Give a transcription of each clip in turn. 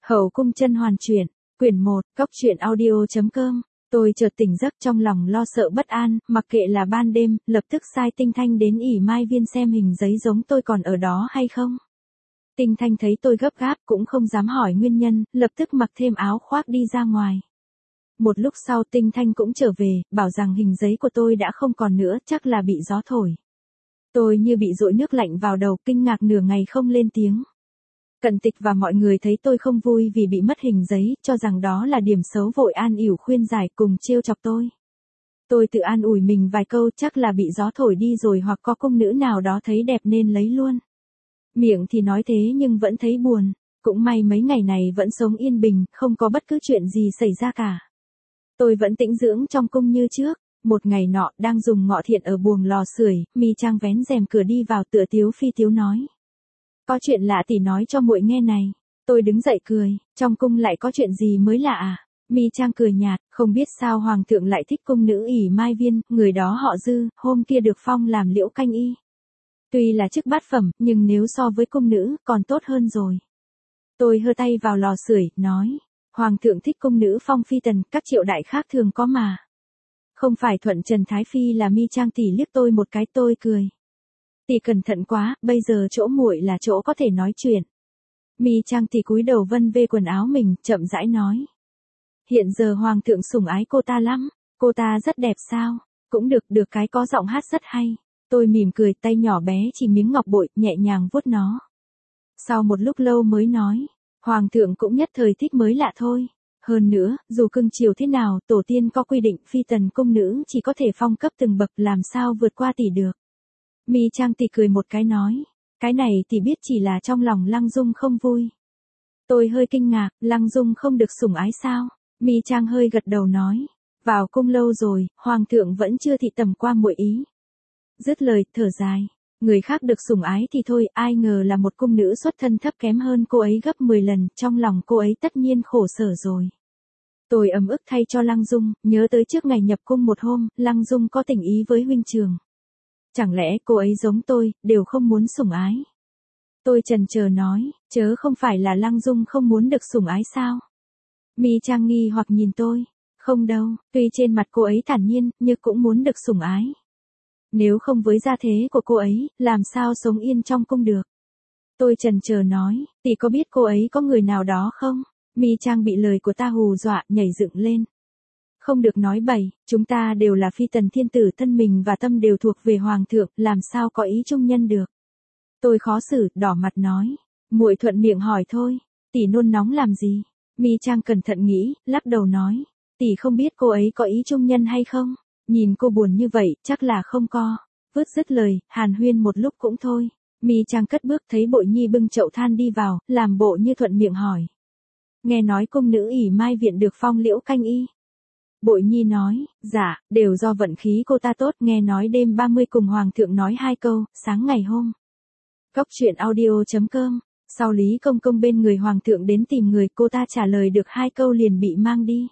Hậu cung甄hoàn truyện, quyển 1, cốc truyện audio.com. Tôi chợt tỉnh giấc trong lòng lo sợ bất an, mặc kệ là ban đêm, lập tức sai Tinh Thanh đến ỉ Mai Viên xem hình giấy giống tôi còn ở đó hay không. Tinh Thanh thấy tôi gấp gáp cũng không dám hỏi nguyên nhân, lập tức mặc thêm áo khoác đi ra ngoài. Một lúc sau Tinh Thanh cũng trở về, bảo rằng hình giấy của tôi đã không còn nữa, chắc là bị gió thổi. Tôi như bị dội nước lạnh vào đầu, kinh ngạc nửa ngày không lên tiếng. Cận Tịch và mọi người thấy tôi không vui vì bị mất hình giấy, cho rằng đó là điểm xấu, vội an ủi khuyên giải cùng trêu chọc tôi. Tôi tự an ủi mình vài câu, chắc là bị gió thổi đi rồi, hoặc có cung nữ nào đó thấy đẹp nên lấy luôn. Miệng thì nói thế nhưng vẫn thấy buồn, cũng may mấy ngày này vẫn sống yên bình, không có bất cứ chuyện gì xảy ra cả. Tôi vẫn tĩnh dưỡng trong cung như trước. Một ngày nọ, đang dùng ngọ thiện ở buồng lò sưởi, Mi Trang vén rèm cửa đi vào, tựa tiếu phi tiếu nói: "Có chuyện lạ tỷ nói cho muội nghe này." Tôi đứng dậy cười: "Trong cung lại có chuyện gì mới lạ à?" Mi Trang cười nhạt: "Không biết sao hoàng thượng lại thích cung nữ ỉ Mai Viên, người đó họ Dư, hôm kia được phong làm liễu canh y. Tuy là chức bát phẩm, nhưng nếu so với cung nữ, còn tốt hơn rồi." Tôi hơ tay vào lò sưởi, nói: "Hoàng thượng thích cung nữ phong phi tần, các triệu đại khác thường có mà. Không phải thuận Trần Thái Phi là." Mi Trang tỷ liếc tôi một cái, tôi cười: "Tỷ cẩn thận quá, bây giờ chỗ muội là chỗ có thể nói chuyện." Mi Trang tỷ cúi đầu vân vê quần áo mình, chậm rãi nói: "Hiện giờ hoàng thượng sủng ái cô ta lắm." "Cô ta rất đẹp sao?" "Cũng được, được cái có giọng hát rất hay." Tôi mỉm cười, tay nhỏ bé chỉ miếng ngọc bội, nhẹ nhàng vuốt nó. Sau một lúc lâu mới nói: "Hoàng thượng cũng nhất thời thích mới lạ thôi. Hơn nữa, dù cưng chiều thế nào, tổ tiên có quy định phi tần cung nữ chỉ có thể phong cấp từng bậc, làm sao vượt qua tỷ được." Mi Trang tỷ cười một cái nói: "Cái này tỷ biết chỉ là trong lòng Lăng Dung không vui." Tôi hơi kinh ngạc: "Lăng Dung không được sủng ái sao?" Mi Trang hơi gật đầu nói: "Vào cung lâu rồi, hoàng thượng vẫn chưa thị tầm qua muội ý." Dứt lời, thở dài: "Người khác được sủng ái thì thôi, ai ngờ là một cung nữ xuất thân thấp kém hơn cô ấy gấp 10 lần, trong lòng cô ấy tất nhiên khổ sở rồi." Tôi ấm ức thay cho Lăng Dung, nhớ tới trước ngày nhập cung một hôm, Lăng Dung có tình ý với huynh trường. Chẳng lẽ cô ấy giống tôi, đều không muốn sủng ái? Tôi chần chờ nói: "Chớ không phải là Lăng Dung không muốn được sủng ái sao?" Mi Trang nghi hoặc nhìn tôi: "Không đâu, tuy trên mặt cô ấy thản nhiên, nhưng cũng muốn được sủng ái. Nếu không với gia thế của cô ấy, làm sao sống yên trong cung được?" Tôi chần chờ nói: "Tỷ có biết cô ấy có người nào đó không?" Mi Trang bị lời của ta hù dọa, nhảy dựng lên: "Không được nói bậy, chúng ta đều là phi tần thiên tử, thân mình và tâm đều thuộc về hoàng thượng, làm sao có ý trung nhân được." Tôi khó xử, đỏ mặt nói: "Muội thuận miệng hỏi thôi, tỷ nôn nóng làm gì?" Mi Trang cẩn thận nghĩ, lắc đầu nói: "Tỷ không biết cô ấy có ý trung nhân hay không? Nhìn cô buồn như vậy, chắc là không có." Vứt dứt lời, hàn huyên một lúc cũng thôi. Mi Trang cất bước, thấy Bội Nhi bưng chậu than đi vào, làm bộ như thuận miệng hỏi: "Nghe nói cung nữ ỉ Mai Viện được phong liễu canh y." Bội Nhi nói: "Dạ, đều do vận khí cô ta tốt, nghe nói đêm 30 cùng hoàng thượng nói 2 câu, sáng ngày hôm." Cốc truyện audio.com. Sau Lý Công Công bên người hoàng thượng đến tìm người, cô ta trả lời được 2 câu liền bị mang đi.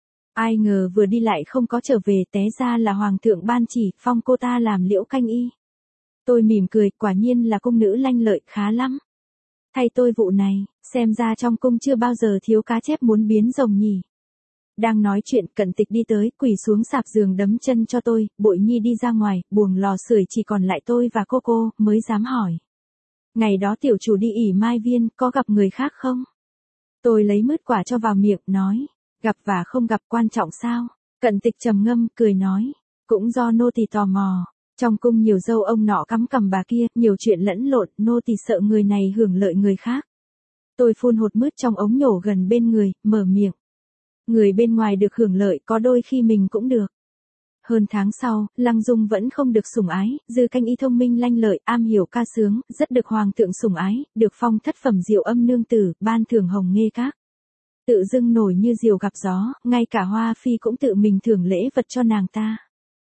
Ai ngờ vừa đi lại không có trở về, té ra là hoàng thượng ban chỉ, phong cô ta làm liễu canh y. Tôi mỉm cười, quả nhiên là cung nữ lanh lợi, khá lắm. Thay tôi vụ này, xem ra trong cung chưa bao giờ thiếu cá chép muốn biến rồng nhỉ. Đang nói chuyện, Cận Tịch đi tới, quỳ xuống sạp giường đấm chân cho tôi. Bội Nhi đi ra ngoài, buồng lò sưởi chỉ còn lại tôi và cô mới dám hỏi: "Ngày đó tiểu chủ đi ỉ Mai Viên, có gặp người khác không?" Tôi lấy mứt quả cho vào miệng, nói: "Gặp và không gặp quan trọng sao?" Cận Tịch trầm ngâm, cười nói: "Cũng do nô tỳ tò mò. Trong cung nhiều dâu ông nọ cắm cằm bà kia, nhiều chuyện lẫn lộn, nô tỳ sợ người này hưởng lợi người khác." Tôi phun hột mứt trong ống nhổ gần bên người, mở miệng: "Người bên ngoài được hưởng lợi, có đôi khi mình cũng được." Hơn tháng sau, Lăng Dung vẫn không được sủng ái, Dư canh y thông minh lanh lợi, am hiểu ca sướng, rất được hoàng thượng sủng ái, được phong thất phẩm diệu âm nương tử, ban thưởng hồng nghê các. Tự dưng nổi như diều gặp gió, ngay cả Hoa Phi cũng tự mình thưởng lễ vật cho nàng ta.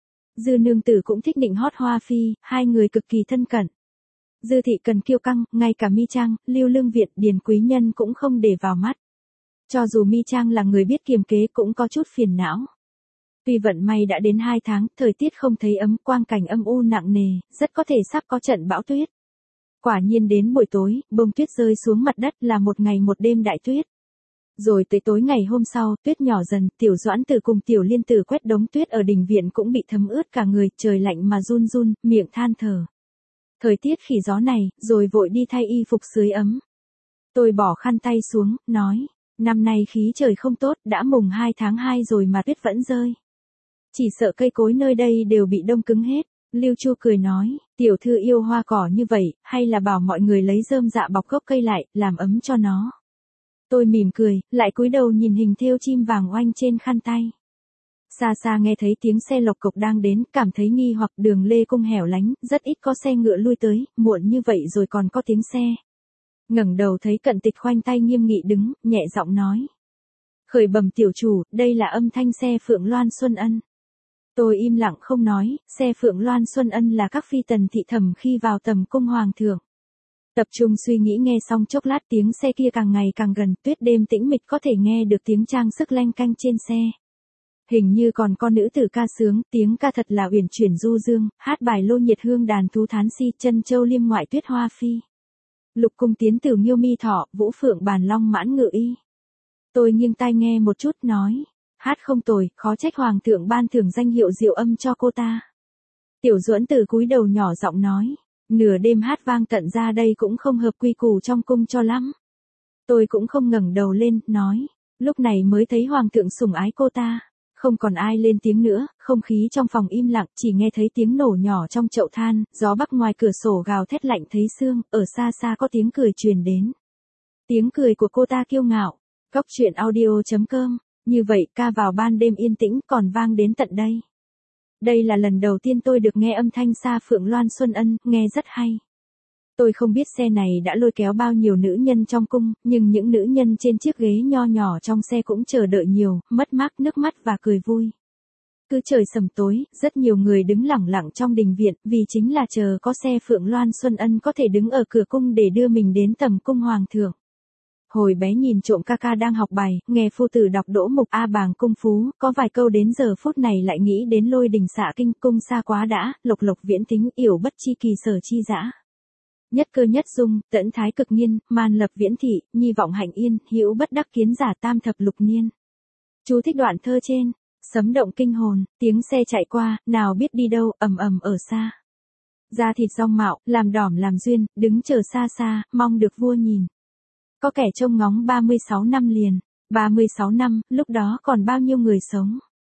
Dư nương tử cũng thích nịnh hót Hoa Phi, hai người cực kỳ thân cận. Dư thị cần kiêu căng, ngay cả Mi Trang, Lưu Lương Viện, Điền Quý Nhân cũng không để vào mắt. Cho dù Mi Trang là người biết kiềm kế cũng có chút phiền não. Tuy vận may đã đến 2 tháng, thời tiết không thấy ấm, quang cảnh âm u nặng nề, rất có thể sắp có trận bão tuyết. Quả nhiên đến buổi tối, bông tuyết rơi xuống mặt đất, là một ngày một đêm đại tuyết. Rồi tới tối ngày hôm sau, tuyết nhỏ dần, Tiểu Doãn Tử cùng Tiểu Liên Tử quét đống tuyết ở đình viện cũng bị thấm ướt cả người, trời lạnh mà run run, miệng than thở. Thời tiết khỉ gió này, rồi vội đi thay y phục sưởi ấm. Tôi bỏ khăn tay xuống, nói, năm nay khí trời không tốt, đã mùng 2 tháng 2 rồi mà tuyết vẫn rơi. Chỉ sợ cây cối nơi đây đều bị đông cứng hết. Lưu Chu cười nói, tiểu thư yêu hoa cỏ như vậy, hay là bảo mọi người lấy rơm dạ bọc gốc cây lại, làm ấm cho nó. Tôi mỉm cười, lại cúi đầu nhìn hình thêu chim vàng oanh trên khăn tay. Xa xa nghe thấy tiếng xe lộc cộc đang đến, cảm thấy nghi hoặc đường Lê Cung hẻo lánh, rất ít có xe ngựa lui tới, muộn như vậy rồi còn có tiếng xe. Ngẩng đầu thấy Cận Tịch khoanh tay nghiêm nghị đứng, nhẹ giọng nói. Khởi bẩm tiểu chủ, đây là âm thanh xe Phượng Loan Xuân Ân. Tôi im lặng không nói, xe Phượng Loan Xuân Ân là các phi tần thị thẩm khi vào tầm cung hoàng thượng. Tập trung suy nghĩ nghe xong chốc lát tiếng xe kia càng ngày càng gần, tuyết đêm tĩnh mịch có thể nghe được tiếng trang sức lanh canh trên xe. Hình như còn con nữ tử ca sướng, tiếng ca thật là uyển chuyển du dương, hát bài lô nhiệt hương đàn thú thán si, chân châu liêm ngoại tuyết hoa phi. Lục cung tiến tử nghiêu mi thọ, vũ phượng bàn long mãn ngự y. Tôi nghiêng tai nghe một chút nói, hát không tồi, khó trách hoàng thượng ban thưởng danh hiệu diệu âm cho cô ta. Tiểu Duẫn Tử cúi đầu nhỏ giọng nói, nửa đêm hát vang tận ra đây cũng không hợp quy củ trong cung cho lắm. Tôi cũng không ngẩng đầu lên, nói, lúc này mới thấy hoàng thượng sủng ái cô ta. Không còn ai lên tiếng nữa, không khí trong phòng im lặng, chỉ nghe thấy tiếng nổ nhỏ trong chậu than, gió bắc ngoài cửa sổ gào thét lạnh thấy xương, ở xa xa có tiếng cười truyền đến. Tiếng cười của cô ta kiêu ngạo. Cóc truyện audio.com, như vậy ca vào ban đêm yên tĩnh còn vang đến tận đây. Đây là lần đầu tiên tôi được nghe âm thanh xa Phượng Loan Xuân Ân, nghe rất hay. Tôi không biết xe này đã lôi kéo bao nhiêu nữ nhân trong cung, nhưng những nữ nhân trên chiếc ghế nho nhỏ trong xe cũng chờ đợi nhiều, mất mát nước mắt và cười vui. Cứ trời sầm tối, rất nhiều người đứng lẳng lặng trong đình viện, vì chính là chờ có xe Phượng Loan Xuân Ân có thể đứng ở cửa cung để đưa mình đến tầm cung hoàng thượng. Hồi bé nhìn trộm ca ca đang học bài, nghe phu tử đọc Đỗ Mục A Bàng Cung Phú, có vài câu đến giờ phút này lại nghĩ đến Lôi Đình Xạ Kinh, cung xa quá đã, lộc lộc viễn tính, yểu bất chi kỳ sở chi dã. Nhất cơ nhất dung, tẫn thái cực nghiên, man lập viễn thị, nhi vọng hạnh yên, hữu bất đắc kiến giả tam thập lục niên. Chú thích đoạn thơ trên, sấm động kinh hồn, tiếng xe chạy qua, nào biết đi đâu, ầm ầm ở xa. Da thịt rong mạo, làm đỏm làm duyên, đứng chờ xa xa, mong được vua nhìn. Có kẻ trông ngóng 36 năm liền, 36 năm, lúc đó còn bao nhiêu người sống.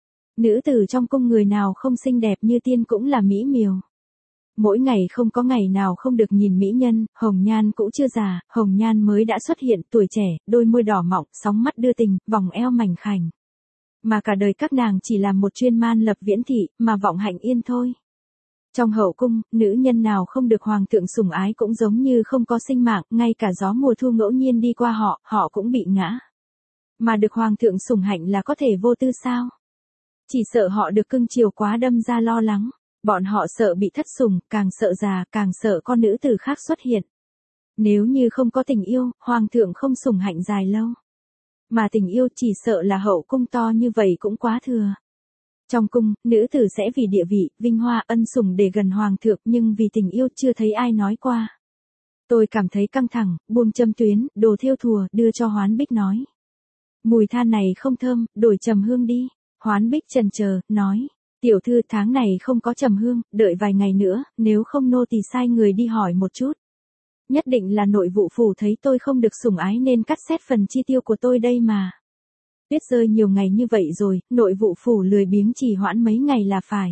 Nữ tử trong cung người nào không xinh đẹp như tiên cũng là mỹ miều. Mỗi ngày không có ngày nào không được nhìn mỹ nhân, hồng nhan cũng chưa già, hồng nhan mới đã xuất hiện, tuổi trẻ, đôi môi đỏ mọng, sóng mắt đưa tình, vòng eo mảnh khảnh. Mà cả đời các nàng chỉ làm một chuyên man lập viễn thị, mà vọng hạnh yên thôi. Trong hậu cung, nữ nhân nào không được hoàng thượng sủng ái cũng giống như không có sinh mạng, ngay cả gió mùa thu ngẫu nhiên đi qua họ cũng bị ngã. Mà được hoàng thượng sủng hạnh là có thể vô tư sao? Chỉ sợ họ được cưng chiều quá đâm ra lo lắng. Bọn họ sợ bị thất sủng, càng sợ già, càng sợ con nữ tử khác xuất hiện. Nếu như không có tình yêu, hoàng thượng không sủng hạnh dài lâu. Mà tình yêu chỉ sợ là hậu cung to như vậy cũng quá thừa. Trong cung, nữ tử sẽ vì địa vị, vinh hoa, ân sủng để gần hoàng thượng, nhưng vì tình yêu chưa thấy ai nói qua. Tôi cảm thấy căng thẳng, buông châm tuyến, đồ thêu thùa, đưa cho Hoán Bích nói. Mùi than này không thơm, đổi trầm hương đi. Hoán Bích chần chờ, nói. Tiểu thư tháng này không có trầm hương, đợi vài ngày nữa, nếu không nô tỳ sai người đi hỏi một chút. Nhất định là nội vụ phủ thấy tôi không được sủng ái nên cắt xét phần chi tiêu của tôi đây mà. Tuyết rơi nhiều ngày như vậy rồi, nội vụ phủ lười biếng trì hoãn mấy ngày là phải.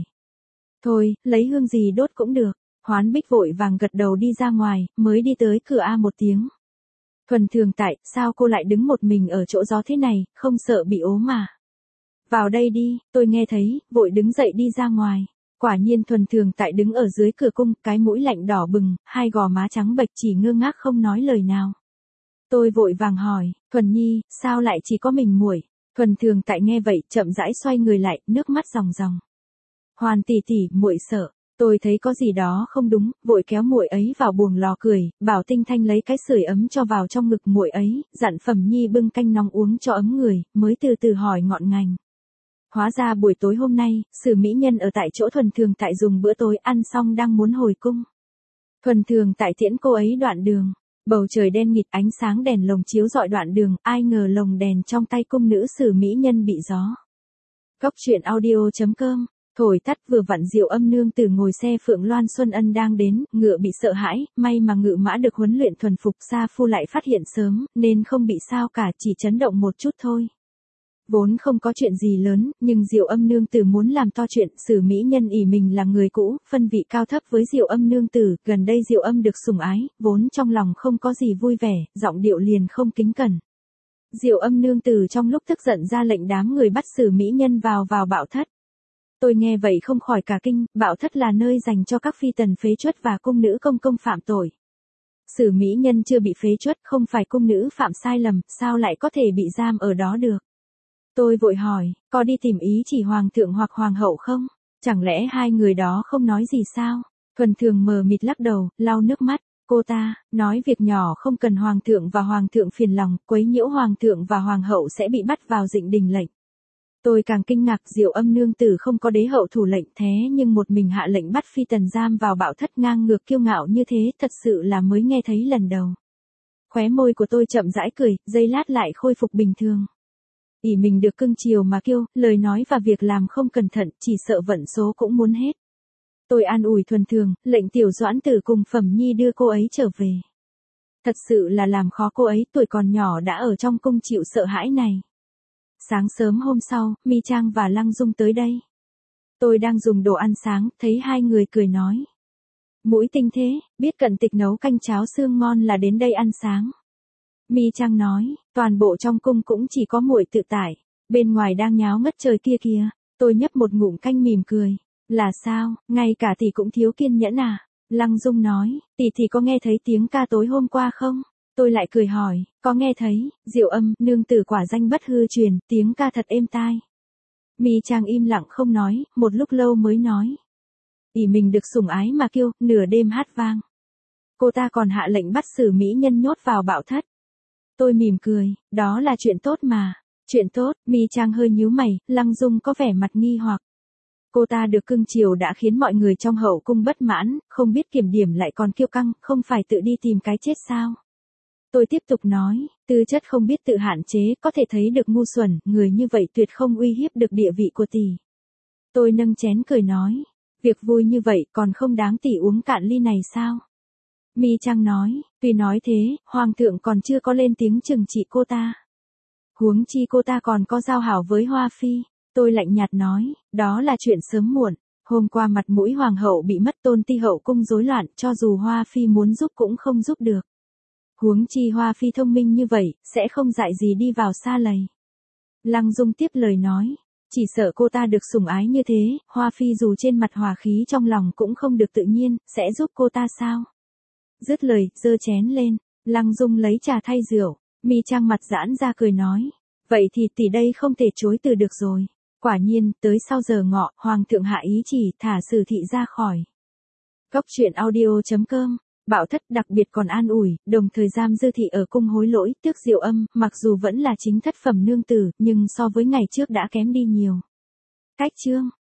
Thôi, lấy hương gì đốt cũng được. Hoán Bích vội vàng gật đầu đi ra ngoài, mới đi tới cửa A một tiếng. Thuần Thường Tại, sao cô lại đứng một mình ở chỗ gió thế này, không sợ bị ốm mà. Vào đây đi, tôi nghe thấy, vội đứng dậy đi ra ngoài. Quả nhiên Thuần Thường Tại đứng ở dưới cửa cung, cái mũi lạnh đỏ bừng, hai gò má trắng bệch chỉ ngơ ngác không nói lời nào. Tôi vội vàng hỏi, Thuần Nhi, sao lại chỉ có mình muội? Thuần Thường Tại nghe vậy, chậm rãi xoay người lại, nước mắt ròng ròng. Hoàn tỷ tỷ, muội sợ. Tôi thấy có gì đó không đúng, vội kéo muội ấy vào buồng lò cười, bảo Tinh Thanh lấy cái sưởi ấm cho vào trong ngực muội ấy, dặn Phẩm Nhi bưng canh nóng uống cho ấm người, mới từ từ hỏi ngọn ngành. Hóa ra buổi tối hôm nay, Sử mỹ nhân ở tại chỗ Thuần Thường Tại dùng bữa tối ăn xong đang muốn hồi cung. Thuần Thường Tại tiễn cô ấy đoạn đường. Bầu trời đen nghịt, ánh sáng đèn lồng chiếu rọi đoạn đường, ai ngờ lồng đèn trong tay cung nữ sử mỹ nhân bị gió. Cốc truyện audio.com. Thổi tắt vừa vặn Diệu Âm nương tử ngồi xe Phượng Loan Xuân Ân đang đến, ngựa bị sợ hãi, may mà ngự mã được huấn luyện thuần phục, sa phu lại phát hiện sớm, nên không bị sao cả, chỉ chấn động một chút thôi. Vốn không có chuyện gì lớn, nhưng Diệu Âm nương tử muốn làm to chuyện, sử mỹ nhân ỷ mình là người cũ, phân vị cao thấp với Diệu Âm nương tử, gần đây Diệu Âm được sủng ái, vốn trong lòng không có gì vui vẻ, giọng điệu liền không kính cẩn. Diệu Âm nương tử trong lúc tức giận ra lệnh đám người bắt sử mỹ nhân vào Bảo thất. Tôi nghe vậy không khỏi cả kinh, Bảo thất là nơi dành cho các phi tần phế truất và cung nữ công công phạm tội. Sử mỹ nhân chưa bị phế truất, không phải cung nữ phạm sai lầm, sao lại có thể bị giam ở đó được? Tôi vội hỏi, có đi tìm ý chỉ hoàng thượng hoặc hoàng hậu không? Chẳng lẽ hai người đó không nói gì sao? Thuần Thường mờ mịt lắc đầu, lau nước mắt. Cô ta nói việc nhỏ không cần hoàng thượng phiền lòng, quấy nhiễu hoàng thượng và hoàng hậu sẽ bị bắt vào dịnh đình lệnh. Tôi càng kinh ngạc, Diệu Âm nương tử không có đế hậu thủ lệnh, thế nhưng một mình hạ lệnh bắt phi tần giam vào Bảo thất, ngang ngược kiêu ngạo như thế, thật sự là mới nghe thấy lần đầu. Khóe môi của tôi chậm rãi cười, giây lát lại khôi phục bình thường. Ỷ mình được cưng chiều mà kiêu, lời nói và việc làm không cẩn thận, chỉ sợ vận số cũng muốn hết. Tôi an ủi Thuần Thường, lệnh Tiểu Doãn Tử cùng Phẩm Nhi đưa cô ấy trở về. Thật sự là làm khó cô ấy, tuổi còn nhỏ đã ở trong cung chịu sợ hãi này. Sáng sớm hôm sau, Mi Trang và Lăng Dung tới đây. Tôi đang dùng đồ ăn sáng, thấy hai người cười nói. Mũi tinh thế, biết Cận Tịch nấu canh cháo xương ngon là đến đây ăn sáng. Mi Trang nói, toàn bộ trong cung cũng chỉ có muội tự tại, bên ngoài đang nháo ngất trời kia kìa. Tôi nhấp một ngụm canh mỉm cười. Là sao, ngay cả tỷ cũng thiếu kiên nhẫn à? Lăng Dung nói, tỷ có nghe thấy tiếng ca tối hôm qua không? Tôi lại cười hỏi, có nghe thấy, Diệu Âm nương tử quả danh bất hư truyền, tiếng ca thật êm tai. Mi Trang im lặng không nói, một lúc lâu mới nói. Ỷ mình được sủng ái mà kiêu, nửa đêm hát vang. Cô ta còn hạ lệnh bắt sử mỹ nhân nhốt vào Bảo thất. Tôi mỉm cười, đó là chuyện tốt mà. Chuyện tốt, Mi Trang hơi nhíu mày, Lăng Dung có vẻ mặt nghi hoặc. Cô ta được cưng chiều đã khiến mọi người trong hậu cung bất mãn, không biết kiểm điểm lại còn kiêu căng, không phải tự đi tìm cái chết sao? Tôi tiếp tục nói, tư chất không biết tự hạn chế, có thể thấy được ngu xuẩn, người như vậy tuyệt không uy hiếp được địa vị của tỷ. Tôi nâng chén cười nói, việc vui như vậy còn không đáng tỷ uống cạn ly này sao? Mi Trang nói, tuy nói thế, hoàng thượng còn chưa có lên tiếng trừng trị cô ta. Huống chi cô ta còn có giao hảo với Hoa Phi. Tôi lạnh nhạt nói, đó là chuyện sớm muộn. Hôm qua mặt mũi hoàng hậu bị mất, Tôn Ti hậu cung rối loạn, cho dù Hoa Phi muốn giúp cũng không giúp được. Huống chi Hoa Phi thông minh như vậy, sẽ không dại gì đi vào sa lầy. Lăng Dung tiếp lời nói, chỉ sợ cô ta được sủng ái như thế, Hoa Phi dù trên mặt hòa khí trong lòng cũng không được tự nhiên, sẽ giúp cô ta sao? Dứt lời, giơ chén lên, Lăng Dung lấy trà thay rượu, Mi Trang mặt giãn ra cười nói, vậy thì tỷ đây không thể chối từ được rồi. Quả nhiên, tới sau giờ ngọ, hoàng thượng hạ ý chỉ thả Sử thị ra khỏi. Cốc truyện audio.com. Bảo thất đặc biệt còn an ủi, đồng thời giam Dư thị ở cung hối lỗi, tước Diệu Âm, mặc dù vẫn là chính thất phẩm nương tử, nhưng so với ngày trước đã kém đi nhiều. Cách chương